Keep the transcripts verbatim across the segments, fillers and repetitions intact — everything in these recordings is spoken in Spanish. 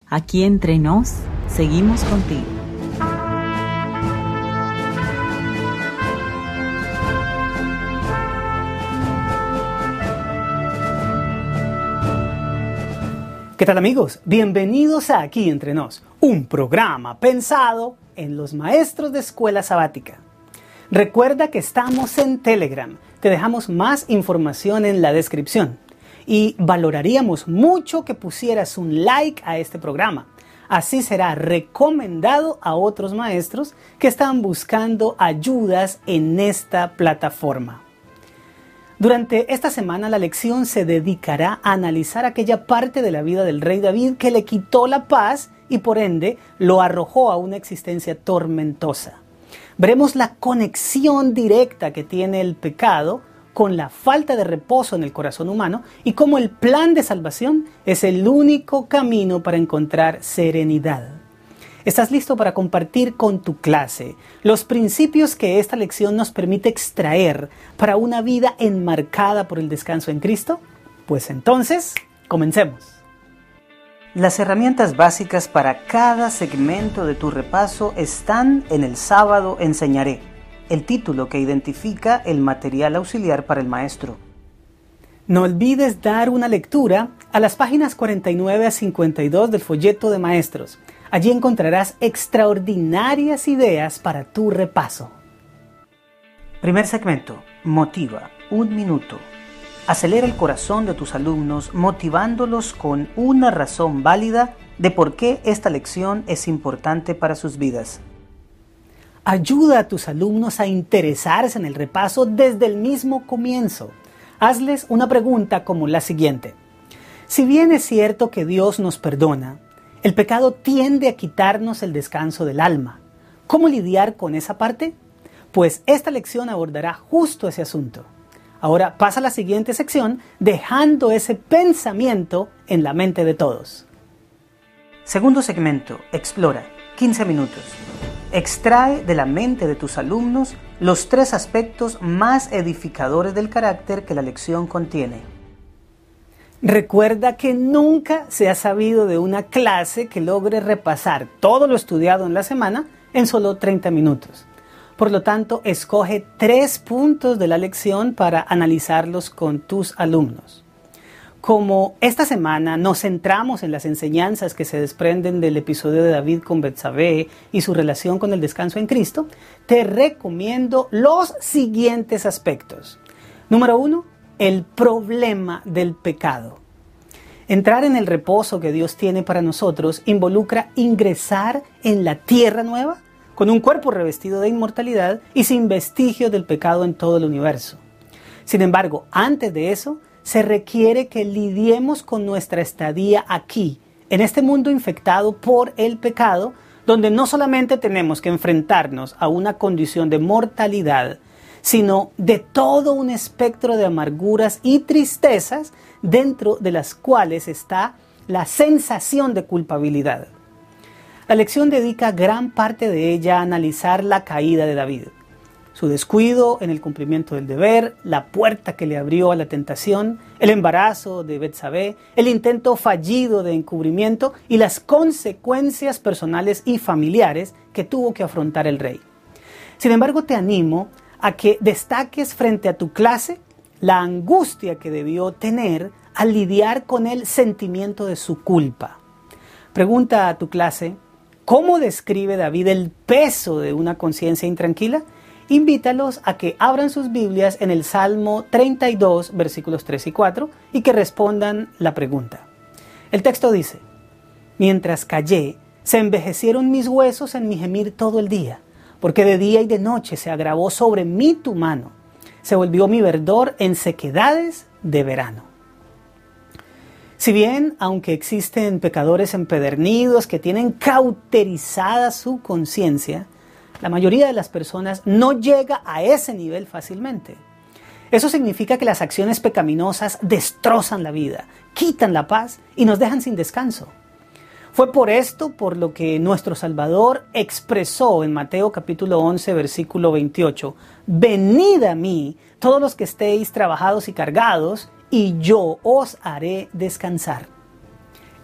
Aquí entre nos, seguimos contigo. ¿Qué tal, amigos? Bienvenidos a Aquí Entre Nos, un programa pensado en los maestros de escuela sabática. Recuerda que estamos en Telegram, te dejamos más información en la descripción y valoraríamos mucho que pusieras un like a este programa. Así será recomendado a otros maestros que están buscando ayudas en esta plataforma. Durante esta semana la lección se dedicará a analizar aquella parte de la vida del rey David que le quitó la paz y por ende lo arrojó a una existencia tormentosa. Veremos la conexión directa que tiene el pecado con la falta de reposo en el corazón humano y cómo el plan de salvación es el único camino para encontrar serenidad. ¿Estás listo para compartir con tu clase los principios que esta lección nos permite extraer para una vida enmarcada por el descanso en Cristo? Pues entonces, comencemos. Las herramientas básicas para cada segmento de tu repaso están en El Sábado Enseñaré, el título que identifica el material auxiliar para el maestro. No olvides dar una lectura a las páginas cuarenta y nueve a cincuenta y dos del folleto de maestros. Allí encontrarás extraordinarias ideas para tu repaso. Primer segmento, motiva, un minuto. Acelera el corazón de tus alumnos motivándolos con una razón válida de por qué esta lección es importante para sus vidas. Ayuda a tus alumnos a interesarse en el repaso desde el mismo comienzo. Hazles una pregunta como la siguiente. Si bien es cierto que Dios nos perdona, el pecado tiende a quitarnos el descanso del alma. ¿Cómo lidiar con esa parte? Pues esta lección abordará justo ese asunto. Ahora pasa a la siguiente sección dejando ese pensamiento en la mente de todos. Segundo segmento, explora, quince minutos. Extrae de la mente de tus alumnos los tres aspectos más edificadores del carácter que la lección contiene. Recuerda que nunca se ha sabido de una clase que logre repasar todo lo estudiado en la semana en solo treinta minutos. Por lo tanto, escoge tres puntos de la lección para analizarlos con tus alumnos. Como esta semana nos centramos en las enseñanzas que se desprenden del episodio de David con Betsabé y su relación con el descanso en Cristo, te recomiendo los siguientes aspectos. Número uno, el problema del pecado. Entrar en el reposo que Dios tiene para nosotros involucra ingresar en la tierra nueva con un cuerpo revestido de inmortalidad y sin vestigio del pecado en todo el universo. Sin embargo, antes de eso, se requiere que lidiemos con nuestra estadía aquí, en este mundo infectado por el pecado, donde no solamente tenemos que enfrentarnos a una condición de mortalidad, sino de todo un espectro de amarguras y tristezas dentro de las cuales está la sensación de culpabilidad. La lección dedica gran parte de ella a analizar la caída de David, su descuido en el cumplimiento del deber, la puerta que le abrió a la tentación, el embarazo de Betsabé, el intento fallido de encubrimiento y las consecuencias personales y familiares que tuvo que afrontar el rey. Sin embargo, te animo a que destaques frente a tu clase la angustia que debió tener al lidiar con el sentimiento de su culpa. Pregunta a tu clase, ¿cómo describe David el peso de una conciencia intranquila? Invítalos a que abran sus Biblias en el Salmo treinta y dos, versículos tres y cuatro, y que respondan la pregunta. El texto dice, mientras callé, se envejecieron mis huesos en mi gemir todo el día, porque de día y de noche se agravó sobre mí tu mano. Se volvió mi verdor en sequedades de verano. Si bien, aunque existen pecadores empedernidos que tienen cauterizada su conciencia, la mayoría de las personas no llega a ese nivel fácilmente. Eso significa que las acciones pecaminosas destrozan la vida, quitan la paz y nos dejan sin descanso. Fue por esto por lo que nuestro Salvador expresó en Mateo capítulo once, versículo veintiocho, «Venid a mí, todos los que estéis trabajados y cargados, y yo os haré descansar».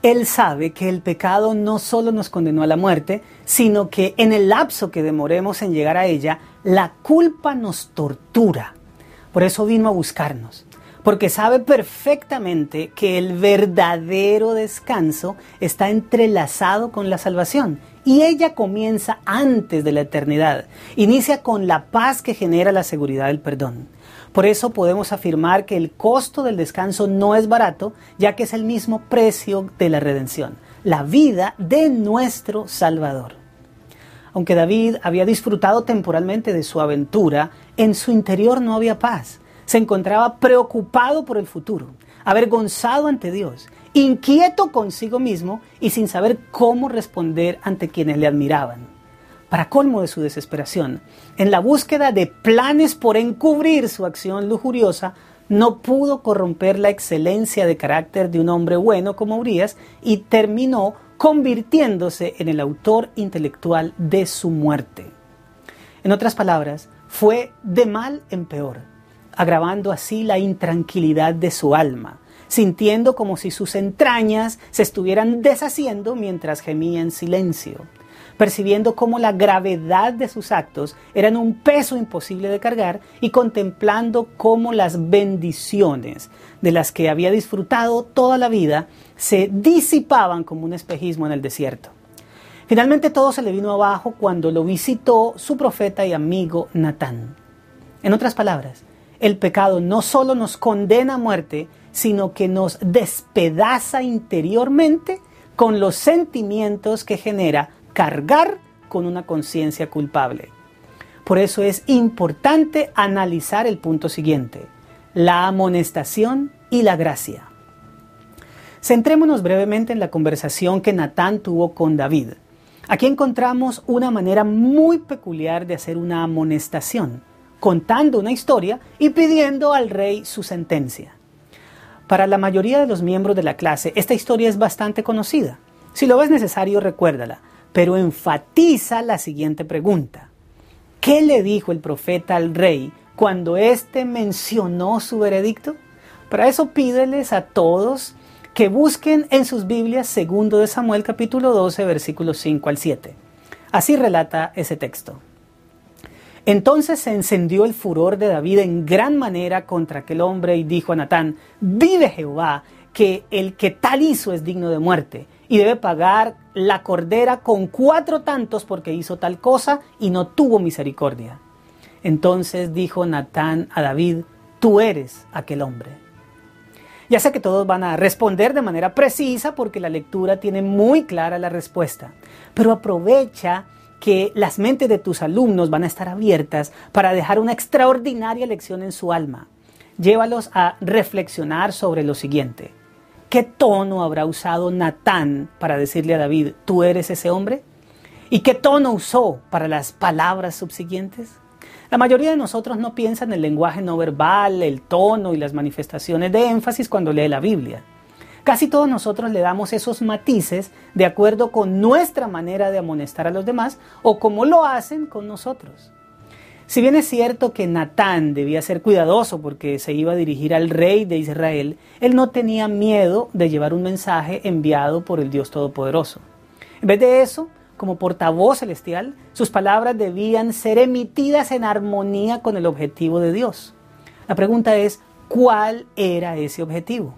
Él sabe que el pecado no solo nos condenó a la muerte, sino que en el lapso que demoremos en llegar a ella, la culpa nos tortura. Por eso vino a buscarnos, porque sabe perfectamente que el verdadero descanso está entrelazado con la salvación. Y ella comienza antes de la eternidad. Inicia con la paz que genera la seguridad del perdón. Por eso podemos afirmar que el costo del descanso no es barato, ya que es el mismo precio de la redención, la vida de nuestro Salvador. Aunque David había disfrutado temporalmente de su aventura, en su interior no había paz. Se encontraba preocupado por el futuro, avergonzado ante Dios, inquieto consigo mismo y sin saber cómo responder ante quienes le admiraban. Para colmo de su desesperación, en la búsqueda de planes por encubrir su acción lujuriosa, no pudo corromper la excelencia de carácter de un hombre bueno como Urías y terminó convirtiéndose en el autor intelectual de su muerte. En otras palabras, fue de mal en peor, agravando así la intranquilidad de su alma, sintiendo como si sus entrañas se estuvieran deshaciendo mientras gemía en silencio, percibiendo cómo la gravedad de sus actos eran un peso imposible de cargar y contemplando cómo las bendiciones de las que había disfrutado toda la vida se disipaban como un espejismo en el desierto. Finalmente todo se le vino abajo cuando lo visitó su profeta y amigo Natán. En otras palabras, el pecado no solo nos condena a muerte, sino que nos despedaza interiormente con los sentimientos que genera cargar con una conciencia culpable. Por eso es importante analizar el punto siguiente: la amonestación y la gracia. Centrémonos brevemente en la conversación que Natán tuvo con David. Aquí encontramos una manera muy peculiar de hacer una amonestación, contando una historia y pidiendo al rey su sentencia. Para la mayoría de los miembros de la clase, esta historia es bastante conocida. Si lo ves necesario, recuérdala, pero enfatiza la siguiente pregunta: ¿qué le dijo el profeta al rey cuando éste mencionó su veredicto? Para eso pídeles a todos que busquen en sus Biblias segundo de Samuel capítulo doce versículos cinco al siete. Así relata ese texto. Entonces se encendió el furor de David en gran manera contra aquel hombre y dijo a Natán: vive Jehová, que el que tal hizo es digno de muerte y debe pagar la cordera con cuatro tantos porque hizo tal cosa y no tuvo misericordia. Entonces dijo Natán a David: tú eres aquel hombre. Ya sé que todos van a responder de manera precisa porque la lectura tiene muy clara la respuesta, pero aprovecha que las mentes de tus alumnos van a estar abiertas para dejar una extraordinaria lección en su alma. Llévalos a reflexionar sobre lo siguiente: ¿qué tono habrá usado Natán para decirle a David, tú eres ese hombre? ¿Y qué tono usó para las palabras subsiguientes? La mayoría de nosotros no piensa en el lenguaje no verbal, el tono y las manifestaciones de énfasis cuando lee la Biblia. Casi todos nosotros le damos esos matices de acuerdo con nuestra manera de amonestar a los demás o como lo hacen con nosotros. Si bien es cierto que Natán debía ser cuidadoso porque se iba a dirigir al rey de Israel, él no tenía miedo de llevar un mensaje enviado por el Dios Todopoderoso. En vez de eso, como portavoz celestial, sus palabras debían ser emitidas en armonía con el objetivo de Dios. La pregunta es, ¿cuál era ese objetivo?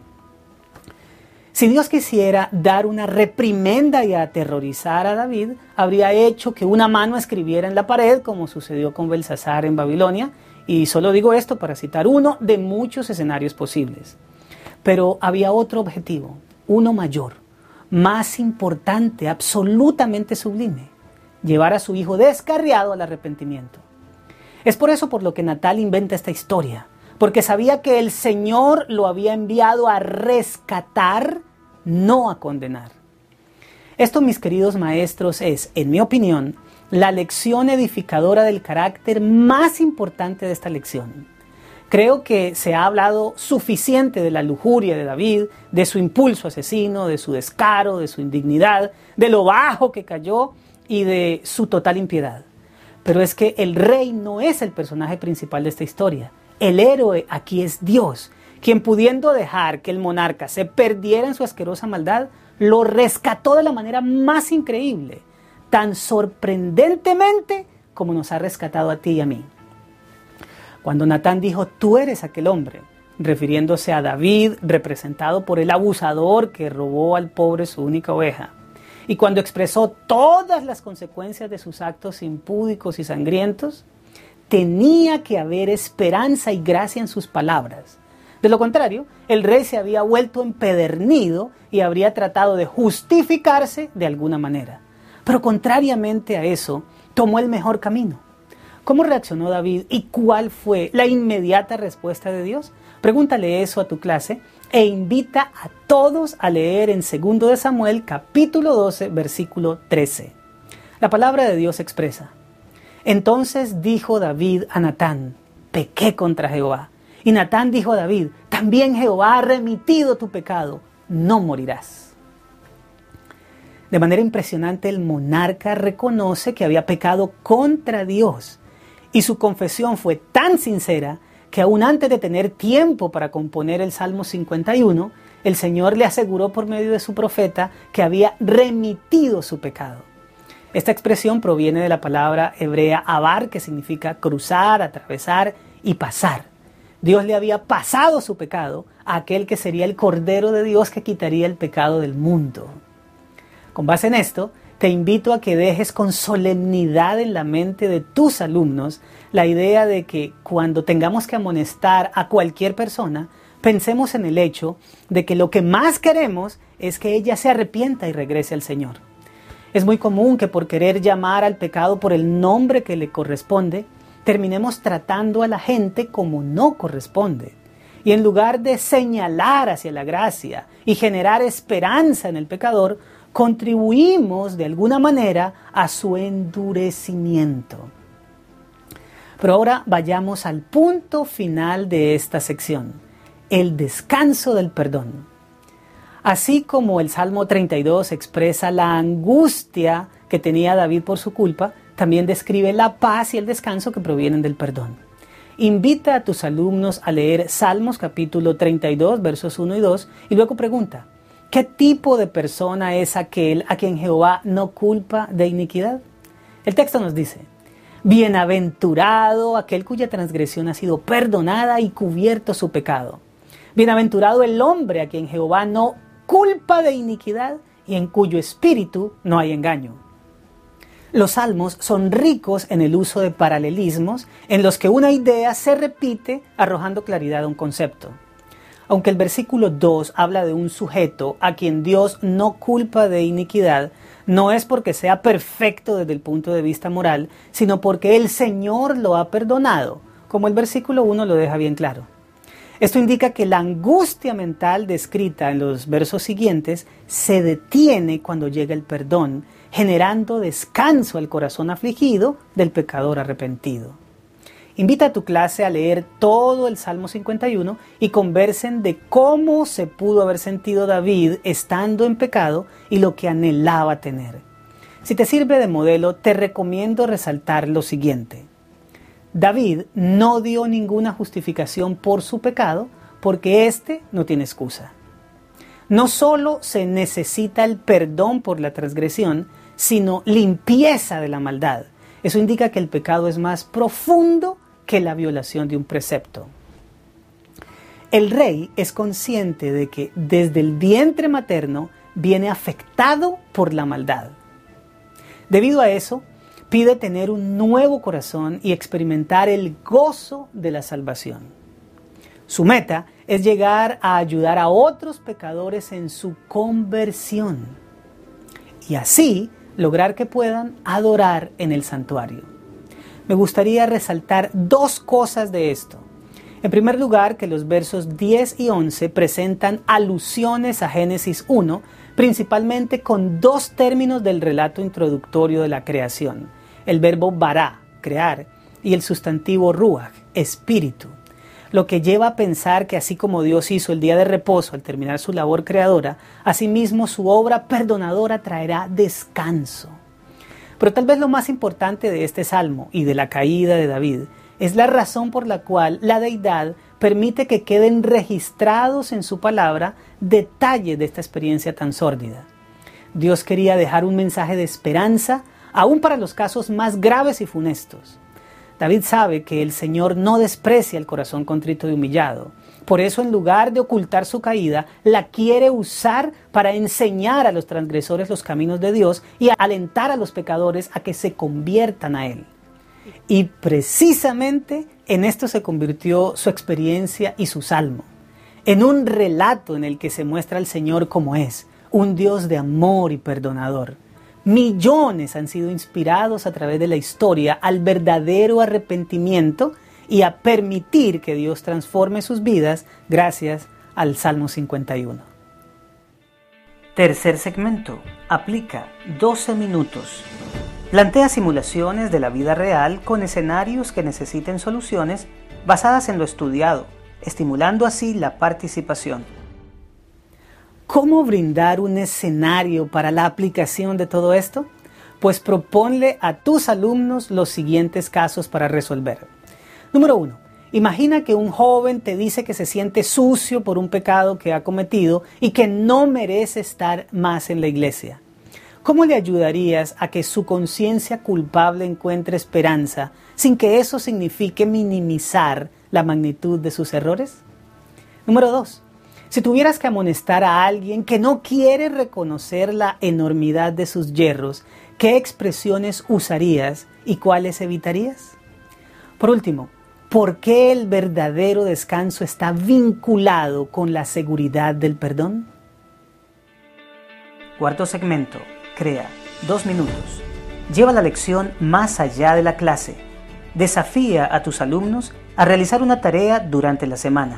Si Dios quisiera dar una reprimenda y aterrorizar a David, habría hecho que una mano escribiera en la pared, como sucedió con Belsasar en Babilonia, y solo digo esto para citar uno de muchos escenarios posibles. Pero había otro objetivo, uno mayor, más importante, absolutamente sublime: llevar a su hijo descarriado al arrepentimiento. Es por eso por lo que Natán inventa esta historia, porque sabía que el Señor lo había enviado a rescatar, no a condenar. Esto, mis queridos maestros, es, en mi opinión, la lección edificadora del carácter más importante de esta lección. Creo que se ha hablado suficiente de la lujuria de David, de su impulso asesino, de su descaro, de su indignidad, de lo bajo que cayó y de su total impiedad. Pero es que el rey no es el personaje principal de esta historia. El héroe aquí es Dios, quien pudiendo dejar que el monarca se perdiera en su asquerosa maldad, lo rescató de la manera más increíble, tan sorprendentemente como nos ha rescatado a ti y a mí. Cuando Natán dijo, tú eres aquel hombre, refiriéndose a David, representado por el abusador que robó al pobre su única oveja, y cuando expresó todas las consecuencias de sus actos impúdicos y sangrientos, tenía que haber esperanza y gracia en sus palabras. De lo contrario, el rey se había vuelto empedernido y habría tratado de justificarse de alguna manera. Pero contrariamente a eso, tomó el mejor camino. ¿Cómo reaccionó David y cuál fue la inmediata respuesta de Dios? Pregúntale eso a tu clase e invita a todos a leer en segundo de Samuel capítulo doce versículo trece. La palabra de Dios expresa: entonces dijo David a Natán, pequé contra Jehová. Y Natán dijo a David, también Jehová ha remitido tu pecado, no morirás. De manera impresionante, el monarca reconoce que había pecado contra Dios. Y su confesión fue tan sincera que aún antes de tener tiempo para componer el Salmo cincuenta y uno, el Señor le aseguró por medio de su profeta que había remitido su pecado. Esta expresión proviene de la palabra hebrea abar, que significa cruzar, atravesar y pasar. Dios le había pasado su pecado a aquel que sería el Cordero de Dios que quitaría el pecado del mundo. Con base en esto, te invito a que dejes con solemnidad en la mente de tus alumnos la idea de que cuando tengamos que amonestar a cualquier persona, pensemos en el hecho de que lo que más queremos es que ella se arrepienta y regrese al Señor. Es muy común que por querer llamar al pecado por el nombre que le corresponde, terminemos tratando a la gente como no corresponde. Y en lugar de señalar hacia la gracia y generar esperanza en el pecador, contribuimos de alguna manera a su endurecimiento. Pero ahora vayamos al punto final de esta sección, el descanso del perdón. Así como el Salmo treinta y dos expresa la angustia que tenía David por su culpa, también describe la paz y el descanso que provienen del perdón. Invita a tus alumnos a leer Salmos capítulo treinta y dos, versos uno y dos, y luego pregunta, ¿qué tipo de persona es aquel a quien Jehová no culpa de iniquidad? El texto nos dice, bienaventurado aquel cuya transgresión ha sido perdonada y cubierto su pecado. Bienaventurado el hombre a quien Jehová no culpa de iniquidad y en cuyo espíritu no hay engaño. Los salmos son ricos en el uso de paralelismos en los que una idea se repite arrojando claridad a un concepto. Aunque el versículo dos habla de un sujeto a quien Dios no culpa de iniquidad, no es porque sea perfecto desde el punto de vista moral, sino porque el Señor lo ha perdonado, como el versículo uno lo deja bien claro. Esto indica que la angustia mental descrita en los versos siguientes se detiene cuando llega el perdón, generando descanso al corazón afligido del pecador arrepentido. Invita a tu clase a leer todo el Salmo cincuenta y uno y conversen de cómo se pudo haber sentido David estando en pecado y lo que anhelaba tener. Si te sirve de modelo, te recomiendo resaltar lo siguiente. David no dio ninguna justificación por su pecado porque éste no tiene excusa. No solo se necesita el perdón por la transgresión, sino limpieza de la maldad. Eso indica que el pecado es más profundo que la violación de un precepto. El rey es consciente de que desde el vientre materno viene afectado por la maldad. Debido a eso, pide tener un nuevo corazón y experimentar el gozo de la salvación. Su meta es llegar a ayudar a otros pecadores en su conversión y así lograr que puedan adorar en el santuario. Me gustaría resaltar dos cosas de esto. En primer lugar, que los versos diez y once presentan alusiones a Génesis uno, principalmente con dos términos del relato introductorio de la creación, el verbo bará, crear, y el sustantivo ruach, espíritu, lo que lleva a pensar que así como Dios hizo el día de reposo al terminar su labor creadora, asimismo su obra perdonadora traerá descanso. Pero tal vez lo más importante de este salmo y de la caída de David es la razón por la cual la deidad permite que queden registrados en su palabra detalles de esta experiencia tan sórdida. Dios quería dejar un mensaje de esperanza, aún para los casos más graves y funestos. David sabe que el Señor no desprecia el corazón contrito y humillado. Por eso, en lugar de ocultar su caída, la quiere usar para enseñar a los transgresores los caminos de Dios y alentar a los pecadores a que se conviertan a Él. Y precisamente en esto se convirtió su experiencia y su salmo, en un relato en el que se muestra al Señor como es, un Dios de amor y perdonador. Millones han sido inspirados a través de la historia al verdadero arrepentimiento y a permitir que Dios transforme sus vidas gracias al Salmo cincuenta y uno. Tercer segmento. Aplica doce minutos. Plantea simulaciones de la vida real con escenarios que necesiten soluciones basadas en lo estudiado, estimulando así la participación. ¿Cómo brindar un escenario para la aplicación de todo esto? Pues proponle a tus alumnos los siguientes casos para resolver. Número uno. Imagina que un joven te dice que se siente sucio por un pecado que ha cometido y que no merece estar más en la iglesia. ¿Cómo le ayudarías a que su conciencia culpable encuentre esperanza sin que eso signifique minimizar la magnitud de sus errores? Número dos. Si tuvieras que amonestar a alguien que no quiere reconocer la enormidad de sus yerros, ¿qué expresiones usarías y cuáles evitarías? Por último, ¿por qué el verdadero descanso está vinculado con la seguridad del perdón? Cuarto segmento. Crea dos minutos. Lleva la lección más allá de la clase. Desafía a tus alumnos a realizar una tarea durante la semana.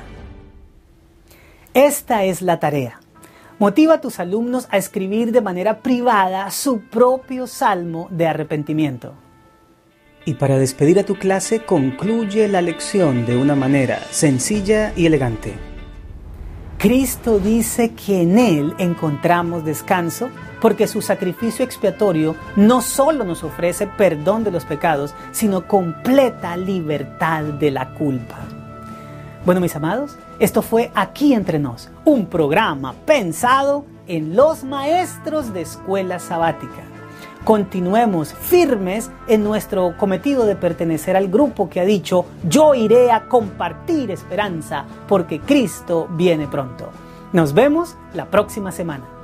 Esta es la tarea. Motiva a tus alumnos a escribir de manera privada su propio salmo de arrepentimiento. Y para despedir a tu clase, concluye la lección de una manera sencilla y elegante. Cristo dice que en Él encontramos descanso porque su sacrificio expiatorio no solo nos ofrece perdón de los pecados, sino completa libertad de la culpa. Bueno, mis amados, esto fue Aquí Entre Nos, un programa pensado en los maestros de escuela sabática. Continuemos firmes en nuestro cometido de pertenecer al grupo que ha dicho: yo iré a compartir esperanza porque Cristo viene pronto. Nos vemos la próxima semana.